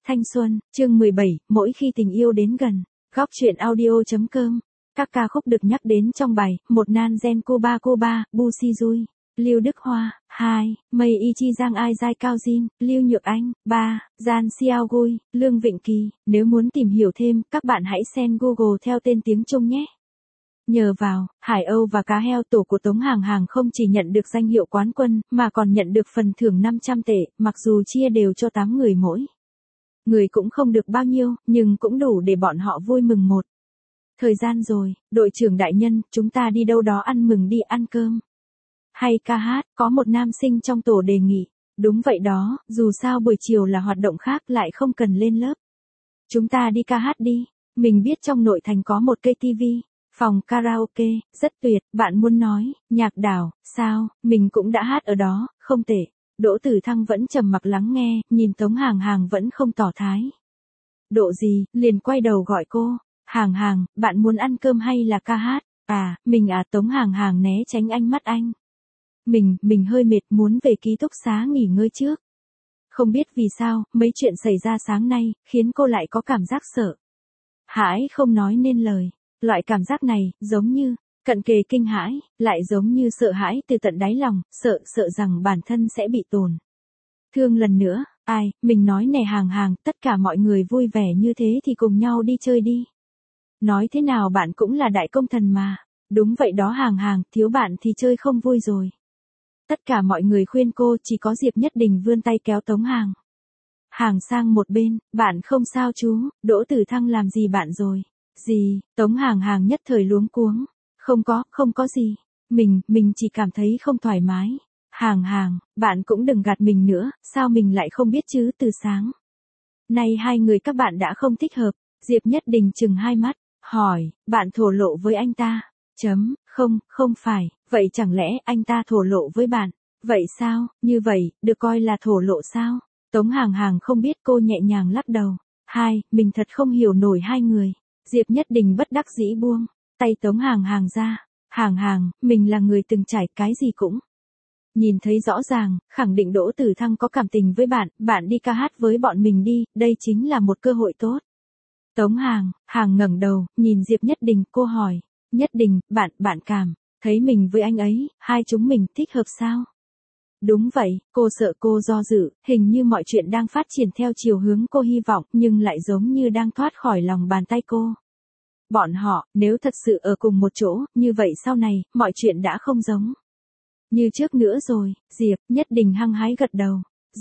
Thanh xuân, chương 17, mỗi khi tình yêu đến gần. Góc truyện audio.com. Các ca khúc được nhắc đến trong bài, một nan gen Cuba, Bu Si Dui, Lưu Đức Hoa, 2, Mây Y Chi Giang Ai Giai Cao Jin, Lưu Nhược Anh, 3, Gian Xiao Gui, Lương Vịnh Kỳ. Nếu muốn tìm hiểu thêm, các bạn hãy xem Google theo tên tiếng Trung nhé. Nhờ vào, Hải Âu và Cá Heo, tổ của Tống Hàng Hàng không chỉ nhận được danh hiệu quán quân, mà còn nhận được phần thưởng 500 tệ, mặc dù chia đều cho 8 người mỗi. Người cũng không được bao nhiêu, nhưng cũng đủ để bọn họ vui mừng một. Thời gian rồi, đội trưởng đại nhân, chúng ta đi đâu đó ăn mừng đi ăn cơm. Hay ca hát, có một nam sinh trong tổ đề nghị. Đúng vậy đó, dù sao buổi chiều là hoạt động khác lại không cần lên lớp. Chúng ta đi ca hát đi, mình biết trong nội thành có một cây tivi. Phòng karaoke, rất tuyệt, bạn muốn nói, nhạc đảo, sao, mình cũng đã hát ở đó, không tệ. Đỗ Tử Thăng vẫn trầm mặc lắng nghe, nhìn Tống Hàng Hàng vẫn không tỏ thái. Độ gì, liền quay đầu gọi cô, Hàng Hàng, bạn muốn ăn cơm hay là ca hát? Mình Tống Hàng Hàng né tránh ánh mắt anh. Mình hơi mệt muốn về ký túc xá nghỉ ngơi trước. Không biết vì sao, mấy chuyện xảy ra sáng nay, khiến cô lại có cảm giác sợ. Hãi không nói nên lời. Loại cảm giác này, giống như, cận kề kinh hãi, lại giống như sợ hãi từ tận đáy lòng, sợ rằng bản thân sẽ bị tổn thương lần nữa. Mình nói nè Hàng Hàng, tất cả mọi người vui vẻ như thế thì cùng nhau đi chơi đi. Nói thế nào bạn cũng là đại công thần mà. Đúng vậy đó Hàng Hàng, thiếu bạn thì chơi không vui rồi. Tất cả mọi người khuyên cô, chỉ có Diệp Nhất Đình vươn tay kéo Tống Hàng sang một bên, bạn không sao chú, Đỗ Tử Thăng làm gì bạn rồi? Gì, Tống Hàng Hàng nhất thời luống cuống. Không có gì. Mình chỉ cảm thấy không thoải mái. Hàng Hàng, bạn cũng đừng gạt mình nữa, sao mình lại không biết chứ từ sáng. Nay hai người các bạn đã không thích hợp. Diệp Nhất Đình chừng hai mắt, hỏi, bạn thổ lộ với anh ta. Không phải, vậy chẳng lẽ anh ta thổ lộ với bạn? Vậy sao, như vậy, được coi là thổ lộ sao? Tống Hàng Hàng không biết, cô nhẹ nhàng lắc đầu. Mình thật không hiểu nổi hai người. Diệp Nhất Đình bất đắc dĩ buông tay Tống Hàng Hàng ra. Hàng Hàng, mình là người từng trải cái gì cũng nhìn thấy rõ ràng, khẳng định Đỗ Tử Thăng có cảm tình với bạn đi ca hát với bọn mình đi, đây chính là một cơ hội tốt. Tống Hàng ngẩng đầu, nhìn Diệp Nhất Đình, cô hỏi, Nhất Đình, bạn cảm thấy mình với anh ấy, hai chúng mình thích hợp sao? Đúng vậy, cô sợ cô do dự, hình như mọi chuyện đang phát triển theo chiều hướng cô hy vọng, nhưng lại giống như đang thoát khỏi lòng bàn tay cô. Bọn họ, nếu thật sự ở cùng một chỗ, như vậy sau này, mọi chuyện đã không giống như trước nữa rồi. Diệp Nhất Đình hăng hái gật đầu.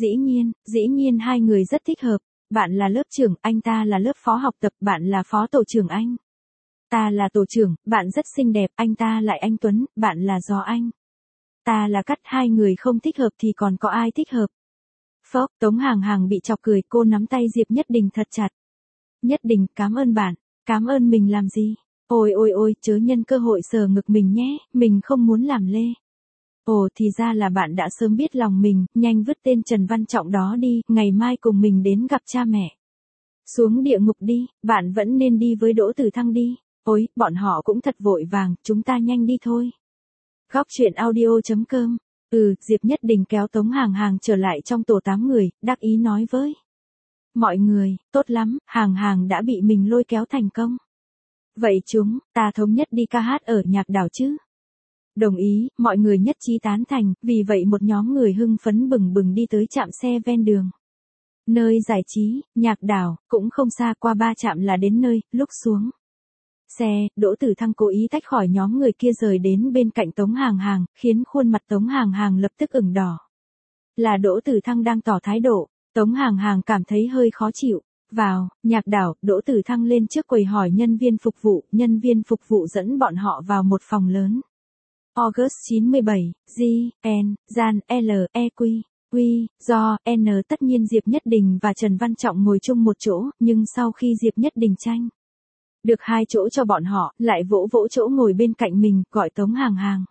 Dĩ nhiên hai người rất thích hợp. Bạn là lớp trưởng, anh ta là lớp phó học tập, bạn là phó tổ trưởng anh. Ta là tổ trưởng, bạn rất xinh đẹp, anh ta lại anh Tuấn, bạn là Gió Anh. Ta là Cắt, hai người không thích hợp thì còn có ai thích hợp? Phốc, Tống Hàng Hàng bị chọc cười, cô nắm tay Diệp Nhất Đình thật chặt. Nhất Đình, cảm ơn bạn. Cảm ơn mình làm gì? Ôi, chớ nhân cơ hội sờ ngực mình nhé, mình không muốn làm lê. Ồ, thì ra là bạn đã sớm biết lòng mình, nhanh vứt tên Trần Văn Trọng đó đi, ngày mai cùng mình đến gặp cha mẹ. Xuống địa ngục đi, bạn vẫn nên đi với Đỗ Tử Thăng đi. Ôi, bọn họ cũng thật vội vàng, chúng ta nhanh đi thôi. Góc truyện audio.com. Diệp Nhất Đình kéo Tống Hàng Hàng trở lại trong tổ 8 người, đắc ý nói với mọi người, tốt lắm, Hàng Hàng đã bị mình lôi kéo thành công. Vậy chúng ta thống nhất đi ca hát ở nhạc đảo chứ? Đồng ý, mọi người nhất trí tán thành, vì vậy một nhóm người hưng phấn bừng bừng đi tới trạm xe ven đường. Nơi giải trí, nhạc đảo, cũng không xa, qua 3 trạm là đến nơi. Lúc xuống xe, Đỗ Tử Thăng cố ý tách khỏi nhóm người kia rời đến bên cạnh Tống Hàng Hàng, khiến khuôn mặt Tống Hàng Hàng lập tức ửng đỏ. Là Đỗ Tử Thăng đang tỏ thái độ. Tống Hàng Hàng cảm thấy hơi khó chịu. Vào nhạc đảo, Đỗ Tử Thăng lên trước quầy hỏi nhân viên phục vụ dẫn bọn họ vào một phòng lớn. August 97, G, N, Gian, L, E, Q, Q, Do, N. Tất nhiên Diệp Nhất Đình và Trần Văn Trọng ngồi chung một chỗ, nhưng sau khi Diệp Nhất Đình tranh được 2 chỗ cho bọn họ, lại vỗ chỗ ngồi bên cạnh mình, gọi Tống Hàng Hàng.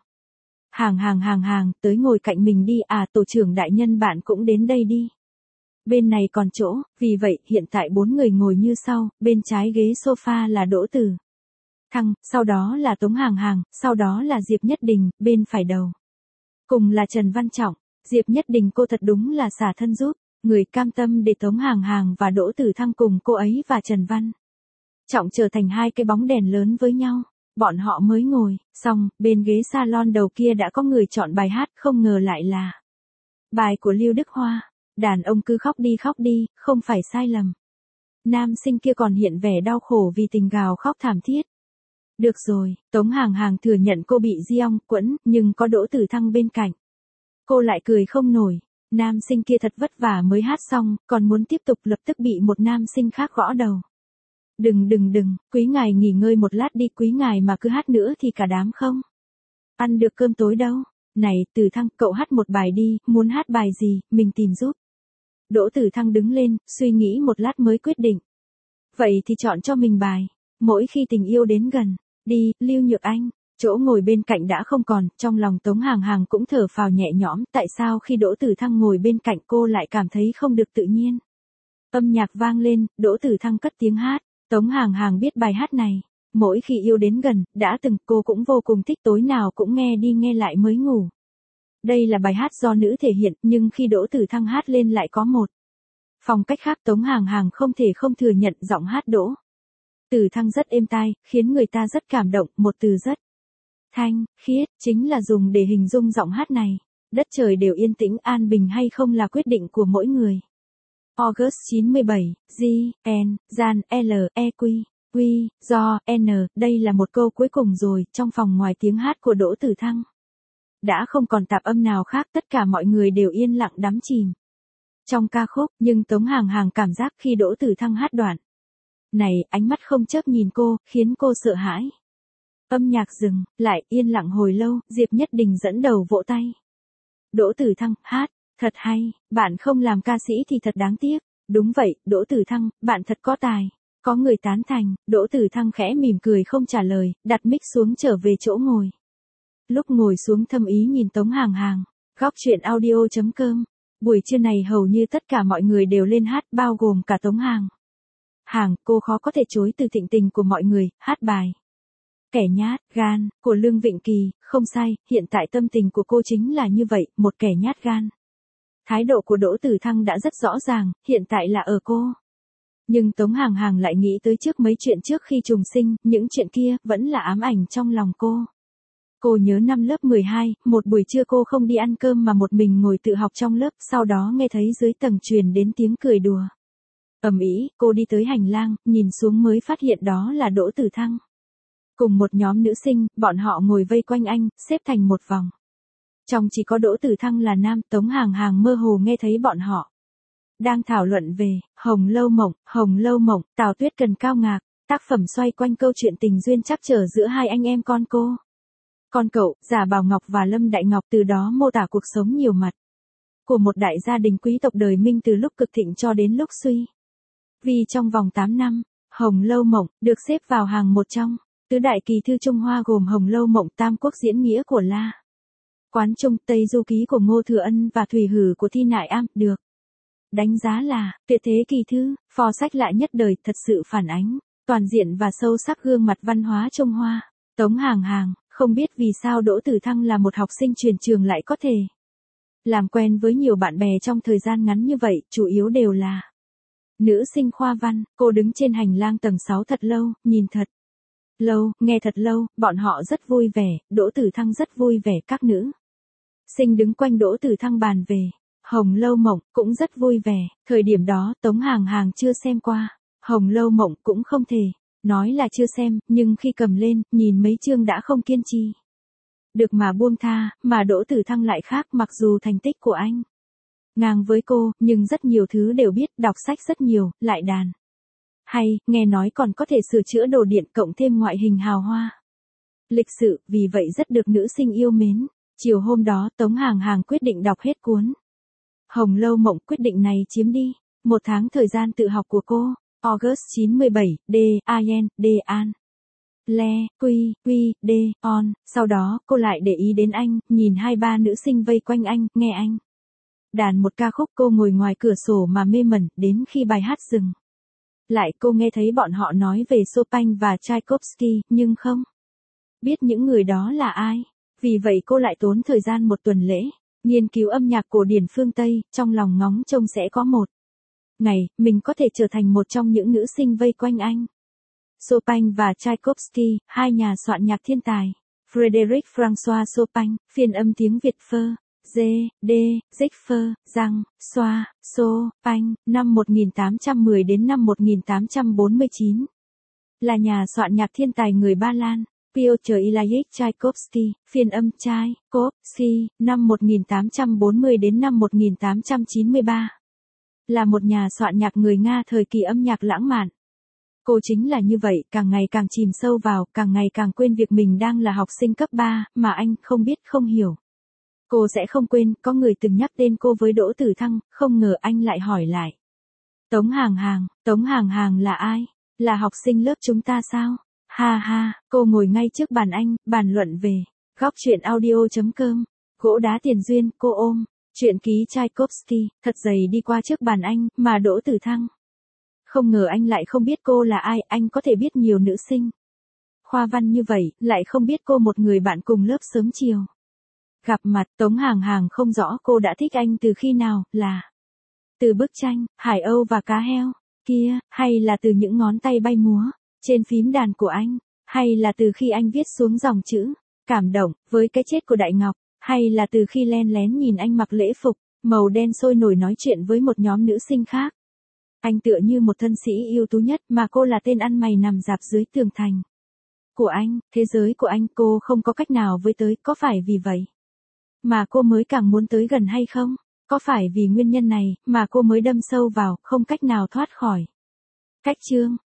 Hàng, tới ngồi cạnh mình đi, tổ trưởng đại nhân bạn cũng đến đây đi. Bên này còn chỗ, vì vậy, hiện tại 4 người ngồi như sau, bên trái ghế sofa là Đỗ Tử Thăng, sau đó là Tống Hàng Hàng, sau đó là Diệp Nhất Đình, bên phải đầu cùng là Trần Văn Trọng. Diệp Nhất Đình cô thật đúng là xả thân giúp. Người cam tâm để Tống Hàng Hàng và Đỗ Tử Thăng cùng cô ấy và Trần Văn Trọng trở thành hai cái bóng đèn lớn với nhau. Bọn họ mới ngồi, xong, bên ghế salon đầu kia đã có người chọn bài hát, không ngờ lại là bài của Lưu Đức Hoa. Đàn ông cứ khóc đi, không phải sai lầm. Nam sinh kia còn hiện vẻ đau khổ vì tình gào khóc thảm thiết. Được rồi, Tống Hàng Hàng thừa nhận cô bị Diong quẫn, nhưng có Đỗ Tử Thăng bên cạnh. Cô lại cười không nổi. Nam sinh kia thật vất vả mới hát xong, còn muốn tiếp tục lập tức bị một nam sinh khác gõ đầu. Đừng, quý ngài nghỉ ngơi một lát đi, quý ngài mà cứ hát nữa thì cả đám không ăn được cơm tối đâu. Này, Tử Thăng, cậu hát một bài đi, muốn hát bài gì, mình tìm giúp. Đỗ Tử Thăng đứng lên, suy nghĩ một lát mới quyết định. Vậy thì chọn cho mình bài Mỗi khi tình yêu đến gần. Đi, Lưu Nhược Anh. Chỗ ngồi bên cạnh đã không còn, trong lòng Tống Hàng Hàng cũng thở phào nhẹ nhõm, tại sao khi Đỗ Tử Thăng ngồi bên cạnh cô lại cảm thấy không được tự nhiên. Âm nhạc vang lên, Đỗ Tử Thăng cất tiếng hát. Tống Hàng Hàng biết bài hát này, Mỗi khi yêu đến gần, đã từng cô cũng vô cùng thích, tối nào cũng nghe đi nghe lại mới ngủ. Đây là bài hát do nữ thể hiện, nhưng khi Đỗ Tử Thăng hát lên lại có một phong cách khác. Tống Hàng Hàng không thể không thừa nhận giọng hát Đỗ Tử Thăng rất êm tai, khiến người ta rất cảm động, một từ rất thanh, khiết, chính là dùng để hình dung giọng hát này. Đất trời đều yên tĩnh an bình hay không là quyết định của mỗi người. August 97, G, N, Gian, L, E, Q, Q, Do, N, đây là một câu cuối cùng rồi, trong phòng ngoài tiếng hát của Đỗ Tử Thăng. Đã không còn tạp âm nào khác, tất cả mọi người đều yên lặng đắm chìm trong ca khúc, nhưng Tống Hàng Hàng cảm giác khi Đỗ Tử Thăng hát đoạn này, ánh mắt không chớp nhìn cô, khiến cô sợ hãi. Âm nhạc dừng, lại yên lặng hồi lâu, Diệp Nhất Đình dẫn đầu vỗ tay. Đỗ Tử Thăng, hát, thật hay, bạn không làm ca sĩ thì thật đáng tiếc. Đúng vậy, Đỗ Tử Thăng, bạn thật có tài. Có người tán thành, Đỗ Tử Thăng khẽ mỉm cười không trả lời, đặt mic xuống trở về chỗ ngồi. Lúc ngồi xuống thâm ý nhìn Tống Hàng Hàng, góc chuyện audio.com. Buổi trưa này hầu như tất cả mọi người đều lên hát, bao gồm cả Tống Hàng, cô khó có thể chối từ thịnh tình của mọi người, hát bài Kẻ nhát gan của Lương Vịnh Kỳ, không sai, hiện tại tâm tình của cô chính là như vậy, một kẻ nhát gan. Thái độ của Đỗ Tử Thăng đã rất rõ ràng, hiện tại là ở cô. Nhưng Tống Hàng Hàng lại nghĩ tới trước mấy chuyện trước khi trùng sinh, những chuyện kia vẫn là ám ảnh trong lòng cô. Cô nhớ năm lớp 12, một buổi trưa cô không đi ăn cơm mà một mình ngồi tự học trong lớp, sau đó nghe thấy dưới tầng truyền đến tiếng cười đùa ầm ĩ, cô đi tới hành lang, nhìn xuống mới phát hiện đó là Đỗ Tử Thăng. Cùng một nhóm nữ sinh, bọn họ ngồi vây quanh anh, xếp thành một vòng. Trong chỉ có Đỗ Tử Thăng là nam, Tống Hàng Hàng mơ hồ nghe thấy bọn họ đang thảo luận về Hồng Lâu Mộng, Tào Tuyết Cần Cao Ngạc, tác phẩm xoay quanh câu chuyện tình duyên trắc trở giữa hai anh em con cậu, Giả Bảo Ngọc và Lâm Đại Ngọc, từ đó mô tả cuộc sống nhiều mặt của một đại gia đình quý tộc đời Minh từ lúc cực thịnh cho đến lúc suy. Vì trong vòng 8 năm, Hồng Lâu Mộng được xếp vào hàng một trong tứ đại kỳ thư Trung Hoa gồm Hồng Lâu Mộng, Tam Quốc Diễn Nghĩa của La Quán Trung, Tây Du Ký của Ngô Thừa Ân và Thủy Hử của Thi Nại Am, được đánh giá là tuyệt thế kỳ thư, phò sách lạ nhất đời, thật sự phản ánh toàn diện và sâu sắc gương mặt văn hóa Trung Hoa. Tống Hàng Hàng không biết vì sao Đỗ Tử Thăng là một học sinh truyền trường lại có thể làm quen với nhiều bạn bè trong thời gian ngắn như vậy, chủ yếu đều là nữ sinh khoa văn. Cô đứng trên hành lang tầng 6 thật lâu, nhìn thật lâu, nghe thật lâu, bọn họ rất vui vẻ, Đỗ Tử Thăng rất vui vẻ, các nữ sinh đứng quanh Đỗ Tử Thăng bàn về Hồng Lâu Mộng, cũng rất vui vẻ. Thời điểm đó, Tống Hàng Hàng chưa xem qua Hồng Lâu Mộng, cũng không thể nói là chưa xem, nhưng khi cầm lên, nhìn mấy chương đã không kiên trì được mà buông tha, mà Đỗ Tử Thăng lại khác, mặc dù thành tích của anh ngang với cô, nhưng rất nhiều thứ đều biết, đọc sách rất nhiều, lại đàn hay, nghe nói còn có thể sửa chữa đồ điện, cộng thêm ngoại hình hào hoa lịch sự, vì vậy rất được nữ sinh yêu mến. Chiều hôm đó, Tống Hàng Hàng quyết định đọc hết cuốn Hồng Lâu Mộng. Quyết định này chiếm đi một tháng thời gian tự học của cô. August 97, D, An, D, An, Le, Quy, D, On. Sau đó, cô lại để ý đến anh, nhìn 2-3 nữ sinh vây quanh anh, nghe anh đàn một ca khúc. Cô ngồi ngoài cửa sổ mà mê mẩn, đến khi bài hát dừng lại, cô nghe thấy bọn họ nói về Chopin và Tchaikovsky, nhưng không biết những người đó là ai. Vì vậy cô lại tốn thời gian một tuần lễ Nghiên cứu âm nhạc cổ điển phương Tây, trong lòng ngóng trông sẽ có một ngày, mình có thể trở thành một trong những nữ sinh vây quanh anh. Chopin và Tchaikovsky, hai nhà soạn nhạc thiên tài. Frédéric François Chopin, phiên âm tiếng Việt phơ. G, D, Dịch phơ, Giang, Xoa, Chopin, năm 1810 đến năm 1849. Là nhà soạn nhạc thiên tài người Ba Lan. Piotr Ilyich Tchaikovsky, phiên âm Tchaikovsky, năm 1840 đến năm 1893. Là một nhà soạn nhạc người Nga thời kỳ âm nhạc lãng mạn. Cô chính là như vậy, càng ngày càng chìm sâu vào, càng ngày càng quên việc mình đang là học sinh cấp 3, mà anh không biết không hiểu. Cô sẽ không quên, có người từng nhắc tên cô với Đỗ Tử Thăng, không ngờ anh lại hỏi lại. Tống Hàng Hàng là ai? Là học sinh lớp chúng ta sao? Ha ha, cô ngồi ngay trước bàn anh, bàn luận về góc chuyện audio.com. Gỗ đá tiền duyên, cô ôm. Truyện ký Tchaikovsky, thật dày đi qua trước bàn anh, mà Đỗ Tử Thăng. Không ngờ anh lại không biết cô là ai, anh có thể biết nhiều nữ sinh khoa văn như vậy, lại không biết cô một người bạn cùng lớp sớm chiều. Gặp mặt, Tống Hàng Hàng không rõ cô đã thích anh từ khi nào, là từ bức tranh, Hải Âu và cá heo, kia, hay là từ những ngón tay bay múa trên phím đàn của anh, hay là từ khi anh viết xuống dòng chữ cảm động với cái chết của Đại Ngọc, hay là từ khi len lén nhìn anh mặc lễ phục màu đen sôi nổi nói chuyện với một nhóm nữ sinh khác. Anh tựa như một thân sĩ ưu tú nhất, mà cô là tên ăn mày nằm rạp dưới tường thành của anh, thế giới của anh. Cô không có cách nào với tới, có phải vì vậy mà cô mới càng muốn tới gần hay không? Có phải vì nguyên nhân này mà cô mới đâm sâu vào, không cách nào thoát khỏi? Cách chương